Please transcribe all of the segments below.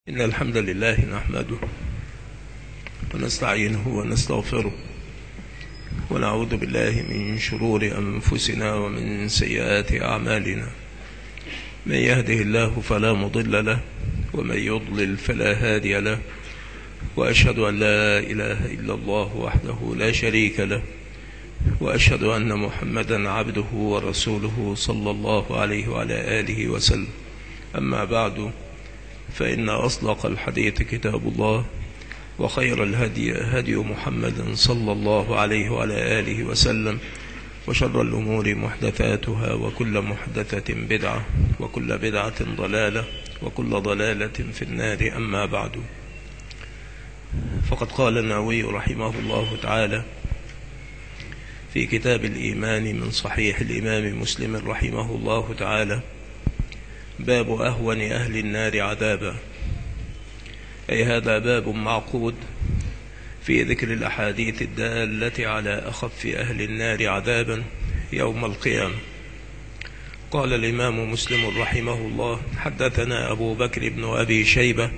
إن الحمد لله نحمده ونستعينه ونستغفره ونعوذ بالله من شرور أنفسنا ومن سيئات أعمالنا. من يهده الله فلا مضل له ومن يضلل فلا هادي له، وأشهد أن لا إله إلا الله وحده لا شريك له، وأشهد أن محمدا عبده ورسوله صلى الله عليه وعلى آله وسلم. أما بعد، فإن أصدق الحديث كتاب الله، وخير الهدي هدي محمد صلى الله عليه وعلى آله وسلم، وشر الأمور محدثاتها، وكل محدثة بدعة، وكل بدعة ضلالة، وكل ضلالة في النار. أما بعد، فقد قال النووي رحمه الله تعالى في كتاب الإيمان من صحيح الإمام مسلم رحمه الله تعالى: باب أهون أهل النار عذابا. أي هذا باب معقود في ذكر الأحاديث الدالة على أخف أهل النار عذابا يوم القيامة. قال الإمام مسلم رحمه الله: حدثنا أبو بكر بن أبي شيبة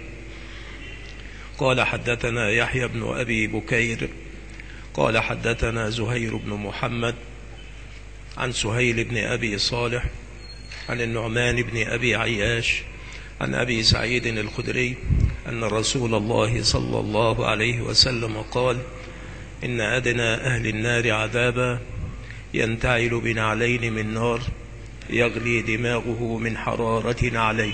قال حدثنا يحيى بن أبي بكير قال حدثنا زهير بن محمد عن سهيل بن أبي صالح عن النعمان بن أبي عياش عن أبي سعيد الخدري أن رسول الله صلى الله عليه وسلم قال: إن أدنى أهل النار عذابا ينتعل بنعلين من نار يغلي دماغه من حرارة نعليه.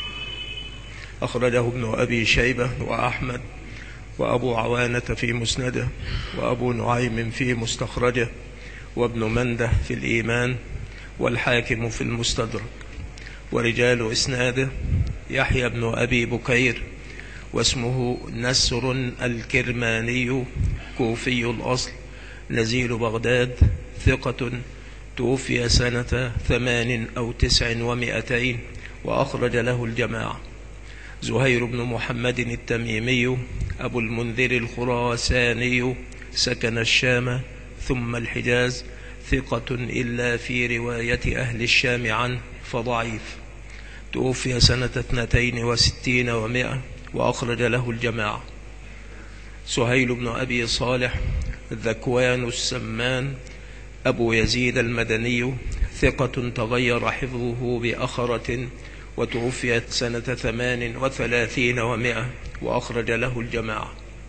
أخرجه ابن أبي شيبة وأحمد وأبو عوانة في مسنده، وأبو نعيم في مستخرجه، وابن منده في الإيمان، والحاكم في المستدرك. ورجال إسناده يحيى بن أبي بكير، واسمه نسر الكرماني، كوفي الأصل، نزيل بغداد، ثقة، توفي سنة 8 أو 9 و200، وأخرج له الجماعة. زهير بن محمد التميمي أبو المنذر الخراساني، سكن الشام ثم الحجاز، ثقة إلا في رواية أهل الشام عنه فضعيف، توفي سنة 62 و100، وأخرج له الجماعة. سهيل بن أبي صالح ذكوان السمان أبو يزيد المدني، ثقة تغير حفظه بأخرة، وتوفي سنة 38 و100، وأخرج له الجماعة.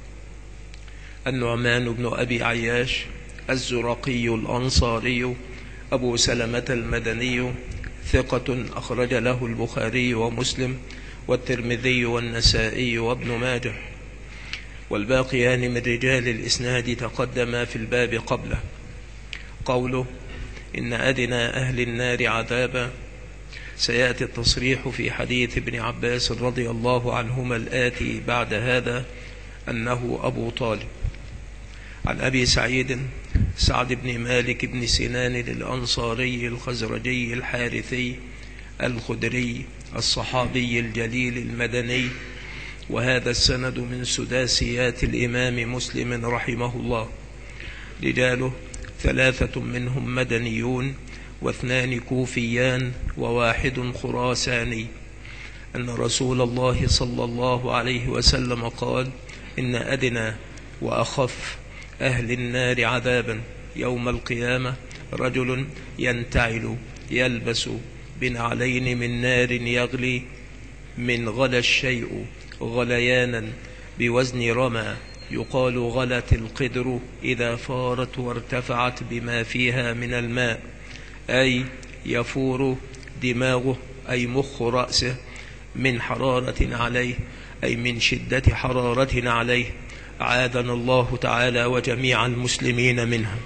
النعمان بن أبي عياش الزرقي الأنصاري أبو سلمة المدني، ثقة أخرج له البخاري ومسلم والترمذي والنسائي وابن ماجه، والباقيان من رجال الإسناد تقدما في الباب قبله. قوله: إن أدنى أهل النار عذابا، سيأتي التصريح في حديث ابن عباس رضي الله عنهما الآتي بعد هذا أنه أبو طالب. عن أبي سعيد سعد بن مالك بن سنان الأنصاري الخزرجي الحارثي الخدري الصحابي الجليل المدني، وهذا السند من سداسيات الإمام مسلم رحمه الله. رجاله 3 منهم مدنيون، و2 كوفيان، و1 خراساني. أن رسول الله صلى الله عليه وسلم قال: إن أدنى وأخف أهل النار عذابا يوم القيامة رجل ينتعل يلبس بنعلين من نار يغلي، من غلى الشيء غليانا بوزن رمى، يقال غلت القدر إذا فارت وارتفعت بما فيها من الماء، أي يفور دماغه، أي مخ رأسه، من حرارة عليه، أي من شدة حرارة عليه، عاذنا الله تعالى وجميع المسلمين منها.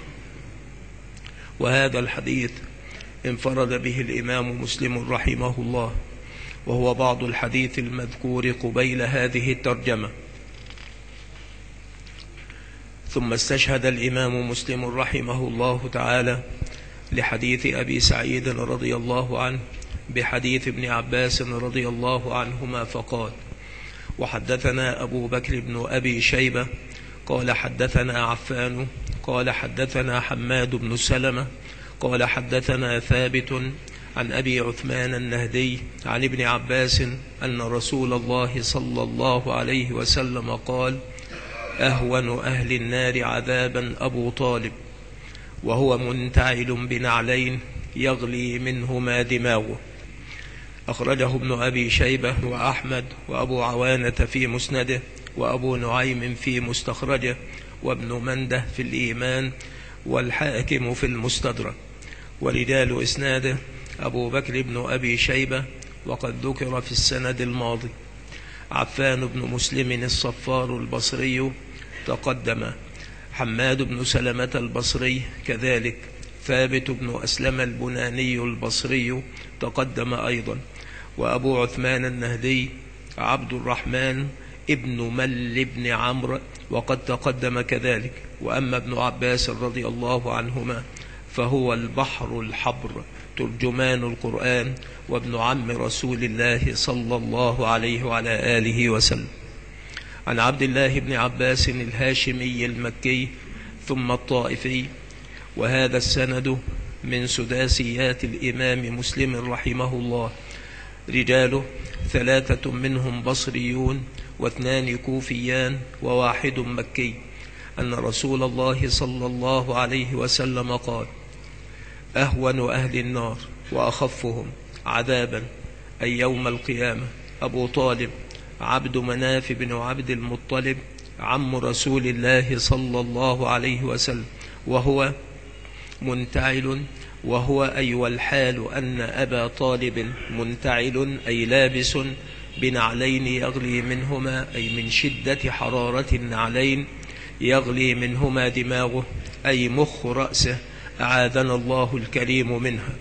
وهذا الحديث انفرد به الإمام مسلم رحمه الله، وهو بعض الحديث المذكور قبيل هذه الترجمة. ثم استشهد الإمام مسلم رحمه الله تعالى لحديث أبي سعيد رضي الله عنه بحديث ابن عباس رضي الله عنهما فقال: وحدثنا أبو بكر بن أبي شيبة قال حدثنا عفان قال حدثنا حماد بن سلمة قال حدثنا ثابت عن أبي عثمان النهدي عن ابن عباس أن رسول الله صلى الله عليه وسلم قال: أهون أهل النار عذابا أبو طالب، وهو منتعل بنعلين يغلي منهما دماغه. أخرجه ابن أبي شيبة وأحمد وأبو عوانة في مسنده، وأبو نعيم في مستخرجه، وابن منده في الإيمان، والحاكم في المستدرك. ورجال إسناده أبو بكر بن أبي شيبة، وقد ذكر في السند الماضي. عفان بن مسلم الصفار البصري تقدم، حماد بن سلمة البصري كذلك، ثابت بن أسلم البناني البصري تقدم أيضا، وأبو عثمان النهدي عبد الرحمن ابن مل بن عمرو وقد تقدم كذلك. وأما ابن عباس رضي الله عنهما فهو البحر الحبر ترجمان القرآن، وابن عم رسول الله صلى الله عليه وعلى آله وسلم. عن عبد الله بن عباس الهاشمي المكي ثم الطائفي. وهذا السند من سداسيات الإمام مسلم رحمه الله، رجاله 3 منهم بصريون، و2 كوفيان، و1 مكي، أن رسول الله صلى الله عليه وسلم قال: أهون أهل النار وأخفهم عذابا أي يوم القيامة أبو طالب عبد مناف بن عبد المطلب عم رسول الله صلى الله عليه وسلم، وهو منتعل، وهو أي والحال أن أبا طالب منتعل أي لابس بنعلين يغلي منهما، أي من شدة حرارة النعلين يغلي منهما دماغه، أي مخ رأسه، أعاذنا الله الكريم منها.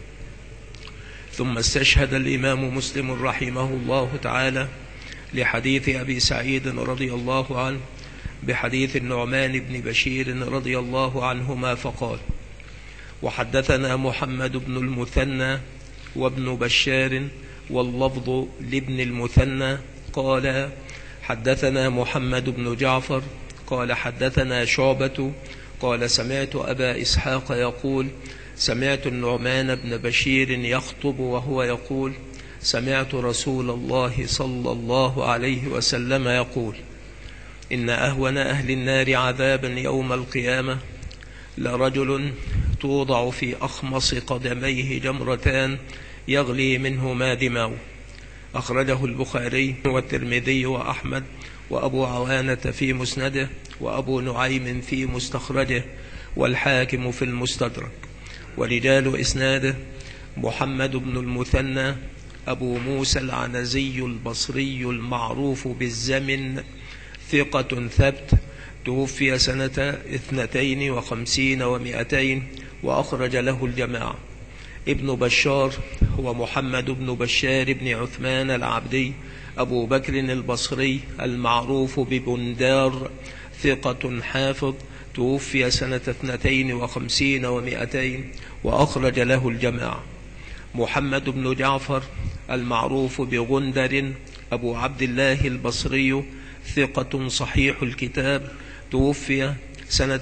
ثم استشهد الإمام مسلم رحمه الله تعالى لحديث أبي سعيد رضي الله عنه بحديث النعمان بن بشير رضي الله عنهما فقال: وحدثنا محمد بن المثنى وابن بشار، واللفظ لابن المثنى، قال: حدثنا محمد بن جعفر قال: حدثنا شعبة قال: سمعت أبا إسحاق يقول: سمعت النعمان بن بشير يخطب وهو يقول: سمعت رسول الله صلى الله عليه وسلم يقول: إن أهون أهل النار عذابا يوم القيامة لرجل توضع في أخمص قدميه جمرتان يغلي منهما دماغه. أخرجه البخاري والترمذي وأحمد وأبو عوانة في مسنده، وأبو نعيم في مستخرجه، والحاكم في المستدرك. ورجال إسناده محمد بن المثنى أبو موسى العنزي البصري المعروف بالزمن، ثقة ثبت، توفي سنة 52 و200، وأخرج له الجماعة. ابن بشار هو محمد بن بشار بن عثمان العبدي أبو بكر البصري المعروف ببندار، ثقة حافظ، توفي سنة 52 و200، وأخرج له الجماعة. محمد بن جعفر المعروف بغندر أبو عبد الله البصري، ثقة صحيح الكتاب، توفي سنة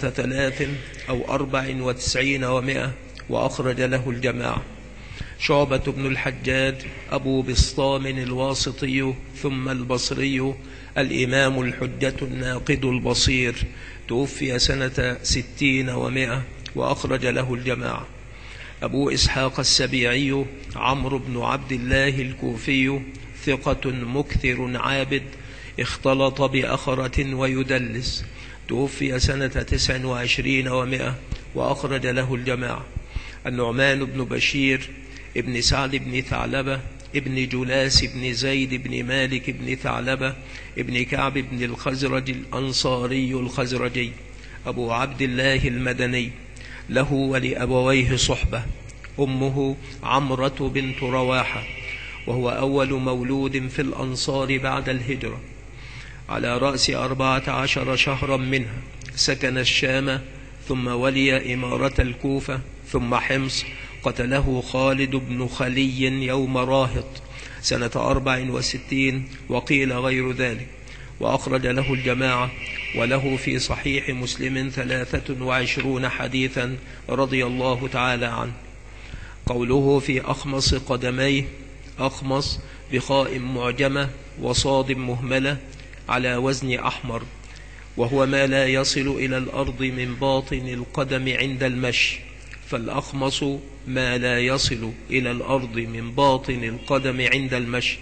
94 و100، وأخرج له الجماعة. شعبة بن الحجاج أبو بسطام الواسطي ثم البصري، الإمام الحجة الناقد البصير، توفي سنة 60 و100، وأخرج له الجماعة. أبو إسحاق السبيعي عمرو بن عبد الله الكوفي، ثقة مكثر عابد، اختلط بأخرة ويدلس، توفي سنة 29 و100، وأخرج له الجماعة. النعمان بن بشير ابن سعد بن ثعلبة ابن جلاس بن زيد بن مالك بن ثعلبة ابن كعب بن الخزرج الأنصاري الخزرجي، أبو عبد الله المدني، له ولأبويه صحبة، أمه عمرة بنت رواحة، وهو أول مولود في الأنصار بعد الهجرة. على رأس 14 شهرا منها سكن الشام، ثم ولي إمارة الكوفة، ثم حمص. قتله خالد بن خلي يوم راهط سنة 64، وقيل غير ذلك، وأخرج له الجماعة، وله في صحيح مسلم 23 حديثا رضي الله تعالى عنه. قوله في أخمص قدميه، أخمص بخاء معجمة وصاد مهملة على وزن أحمر، وهو ما لا يصل إلى الأرض من باطن القدم عند المشي، فالأخمص ما لا يصل إلى الأرض من باطن القدم عند المشي.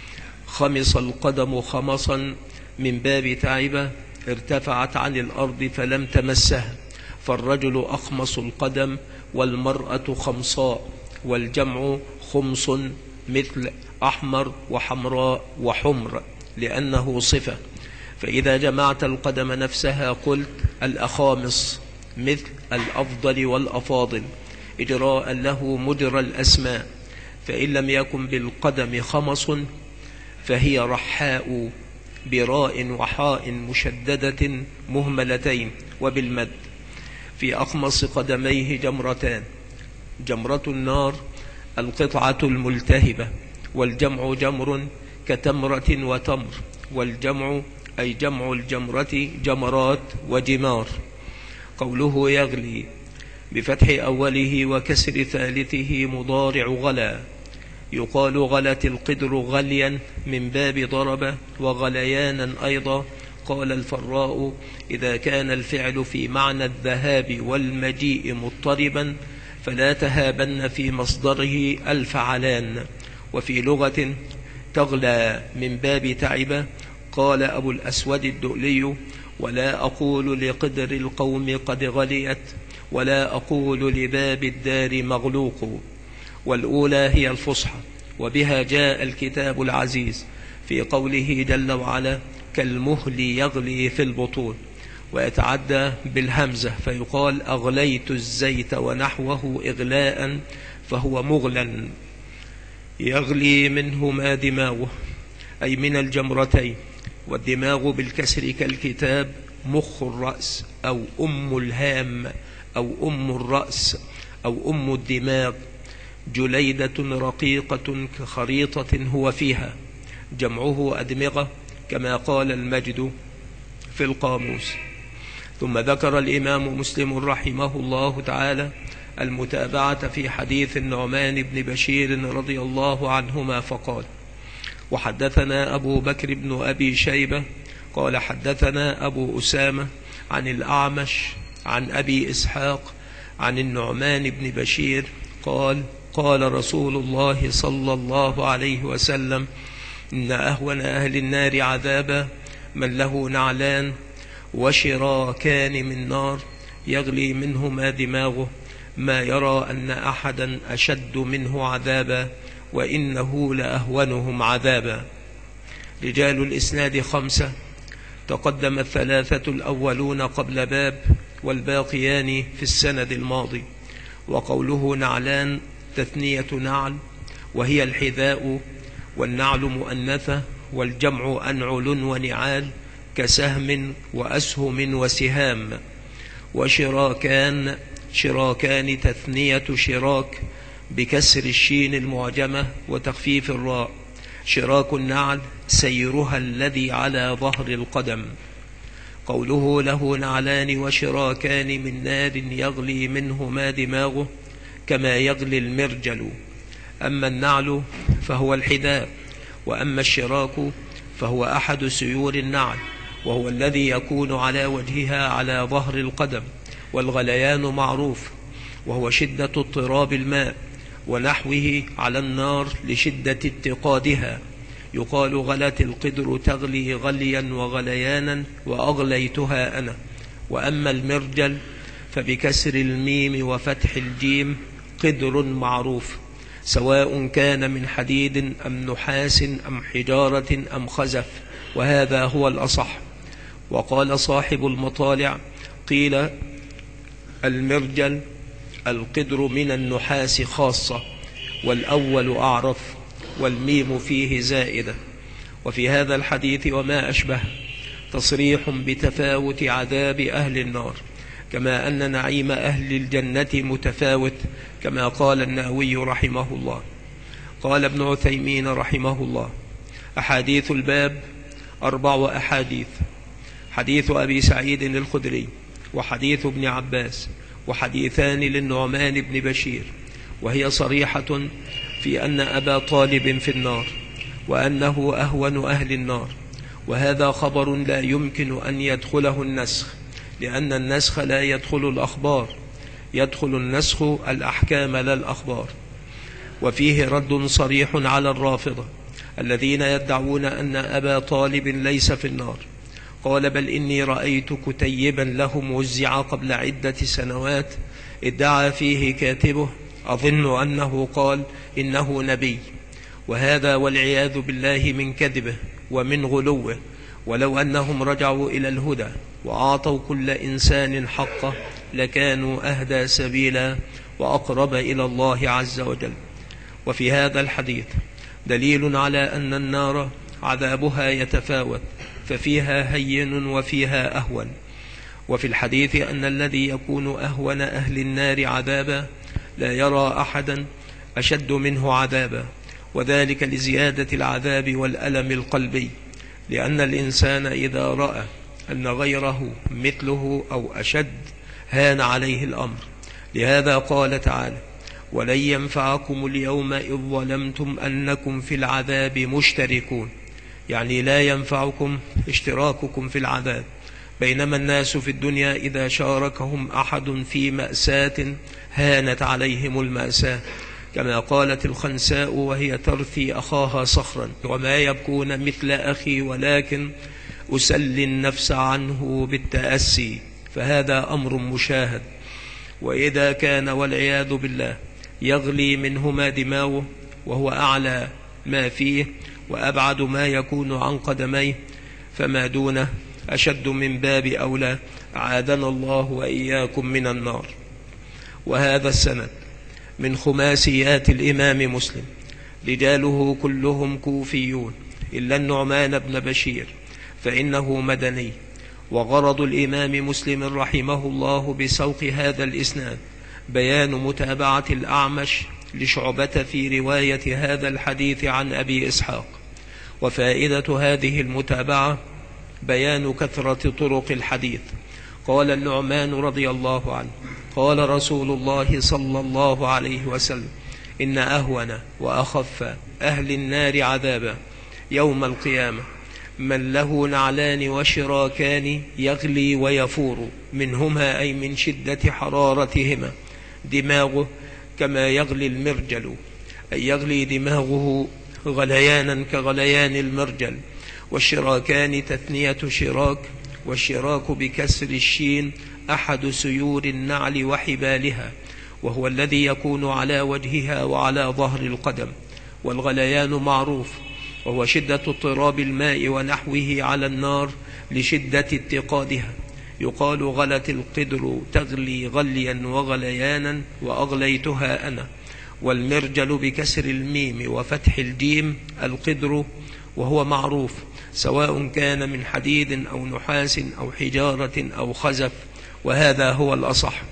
خمص القدم خمصا من باب تعبة، ارتفعت عن الأرض فلم تمسها، فالرجل أخمص القدم والمرأة خمصاء، والجمع خمص مثل أحمر وحمراء وحمر لأنه صفة. فإذا جمعت القدم نفسها قلت الأخامص، مثل الأفضل والأفاضل، إجراء له مجرى الأسماء. فإن لم يكن بالقدم خمص فهي رحاء براء وحاء مشددة مهملتين وبالمد. في أخمص قدميه جمرتان، جمرة النار القطعة الملتهبة، والجمع جمر كتمرة وتمر، والجمع أي جمع الجمرة جمرات وجمار. قوله يغلي بفتح أوله وكسر ثالثه مضارع غلا، يقال غلت القدر غليا من باب ضرب، وغليانا أيضا. قال الفراء إذا كان الفعل في معنى الذهاب والمجيء مضطربا فلا تهابن في مصدره الفعلان. وفي لغة تغلى من باب تعبة. قال أبو الأسود الدؤلي ولا أقول لقدر القوم قد غليت، ولا أقول لباب الدار مغلوق. والأولى هي الفصحى، وبها جاء الكتاب العزيز في قوله جل وعلا كالمهل يغلي في البطون، ويتعدى بالهمزة فيقال أغليت الزيت ونحوه إغلاء فهو مغلا. يغلي منه ما دماغه أي من الجمرتين، والدماغ بالكسر كالكتاب مخ الرأس أو أم الهام أو أم الرأس أو أم الدماغ. جليدة رقيقة كخريطة هو فيها، جمعه أدمغة كما قال المجد في القاموس. ثم ذكر الإمام مسلم رحمه الله تعالى المتابعة في حديث النعمان بن بشير رضي الله عنهما فقال وحدثنا أبو بكر بن أبي شيبة قال حدثنا أبو أسامة عن الأعمش عن أبي إسحاق عن النعمان بن بشير قال قال رسول الله صلى الله عليه وسلم إن أهون أهل النار عذابا من له نعلان وشراكان من نار يغلي منهما دماغه ما يرى أن أحدا أشد منه عذابا وإنه لأهونهم عذابا. رجال الإسناد 5، تقدم الثلاثة الأولون قبل باب والباقيان في السند الماضي. وقوله نعلان تثنية نعل وهي الحذاء، والنعل مؤنثة، والجمع أنعل ونعال كسهم وأسهم وسهام. وشراكان شراكان تثنية شراك بكسر الشين المعجمة وتخفيف الراء. شراك النعل سيرها الذي على ظهر القدم. قوله له نعلان وشراكان من نار يغلي منهما دماغه كما يغلي المرجل. أما النعل فهو الحذاء، وأما الشراك فهو أحد سيور النعل، وهو الذي يكون على وجهها على ظهر القدم. والغليان معروف، وهو شدة اضطراب الماء ونحوه على النار لشدة اتقادها. يقال غلت القدر تغلي غليا وغليانا وأغليتها أنا. وأما المرجل فبكسر الميم وفتح الجيم قدر معروف، سواء كان من حديد أم نحاس أم حجارة أم خزف، وهذا هو الأصح. وقال صاحب المطالع قيل المرجل القدر من النحاس خاصة، والأول أعرف، والميم فيه زائدة. وفي هذا الحديث وما أشبه تصريح بتفاوت عذاب أهل النار، كما أن نعيم أهل الجنة متفاوت، كما قال النووي رحمه الله. قال ابن عثيمين رحمه الله أحاديث الباب 4 أحاديث: حديث أبي سعيد الخدري، وحديث ابن عباس، وحديثان للنعمان بن بشير، وهي صريحة في أن أبا طالب في النار وأنه أهون أهل النار، وهذا خبر لا يمكن أن يدخله النسخ، لأن النسخ لا يدخل الأخبار، يدخل النسخ الأحكام لا الأخبار. وفيه رد صريح على الرافضة الذين يدعون أن أبا طالب ليس في النار. قال: بل إني رأيت كتيبا له موزع قبل عدة سنوات ادعى فيه كاتبه، أظن أنه قال إنه نبي، وهذا والعياذ بالله من كذبه ومن غلوه. ولو أنهم رجعوا إلى الهدى وأعطوا كل إنسان حقه لكانوا أهدى سبيلا وأقرب إلى الله عز وجل. وفي هذا الحديث دليل على أن النار عذابها يتفاوت، ففيها هين وفيها أهون. وفي الحديث أن الذي يكون أهون أهل النار عذابا لا يرى أحدا أشد منه عذابا، وذلك لزيادة العذاب والألم القلبي، لأن الإنسان إذا رأى أن غيره مثله أو أشد هان عليه الأمر. لهذا قال تعالى: ولن ينفعكم اليوم إذ ظلمتم أنكم في العذاب مشتركون، يعني لا ينفعكم اشتراككم في العذاب، بينما الناس في الدنيا إذا شاركهم أحد في مأساة هانت عليهم المأساة، كما قالت الخنساء وهي ترثي أخاها صخرا: وما يبكون مثل أخي ولكن أسلي النفس عنه بالتأسي. فهذا أمر مشاهد. وإذا كان والعياذ بالله يغلي منهما دماغه وهو أعلى ما فيه وأبعد ما يكون عن قدميه، فما دونه أشد من باب أولى، عاذنا الله وإياكم من النار. وهذا السند من خماسيات الإمام مسلم، رجاله كلهم كوفيون إلا النعمان بن بشير فإنه مدني. وغرض الإمام مسلم رحمه الله بسوق هذا الإسناد بيان متابعة الأعمش لشعبة في رواية هذا الحديث عن أبي إسحاق. وفائدة هذه المتابعة بيان كثرة طرق الحديث. قال النعمان رضي الله عنه: قال رسول الله صلى الله عليه وسلم: إن أهون وأخف أهل النار عذابا يوم القيامة من له نعلان وشراكان يغلي ويفور منهما، أي من شدة حرارتهما، دماغه كما يغلي المرجل، أي يغلي دماغه غليانا كغليان المرجل. والشراكان تثنية شراك، والشراك بكسر الشين أحد سيور النعل وحبالها، وهو الذي يكون على وجهها وعلى ظهر القدم. والغليان معروف، وهو شدة اضطراب الماء ونحوه على النار لشدة اتقادها. يقال: غلت القدر تغلي غليا وغليانا وأغليتها أنا. والمرجل بكسر الميم وفتح الجيم القدر، وهو معروف سواء كان من حديد أو نحاس أو حجارة أو خزف، وهذا هو الأصح.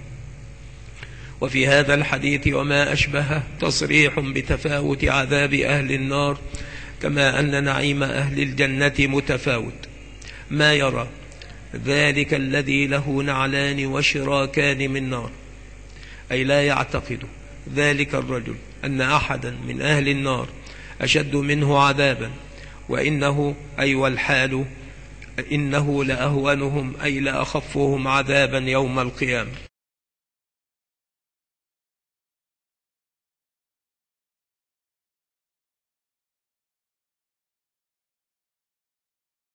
وفي هذا الحديث وما أشبهه تصريح بتفاوت عذاب أهل النار، كما أن نعيم أهل الجنة متفاوت. ما يرى ذلك الذي له نعلان وشراكان من نار، أي لا يعتقد ذلك الرجل أن أحدا من أهل النار أشد منه عذابا، وإنه أي والحال إنه لأهونهم أي لأخفهم عذابا يوم القيامة.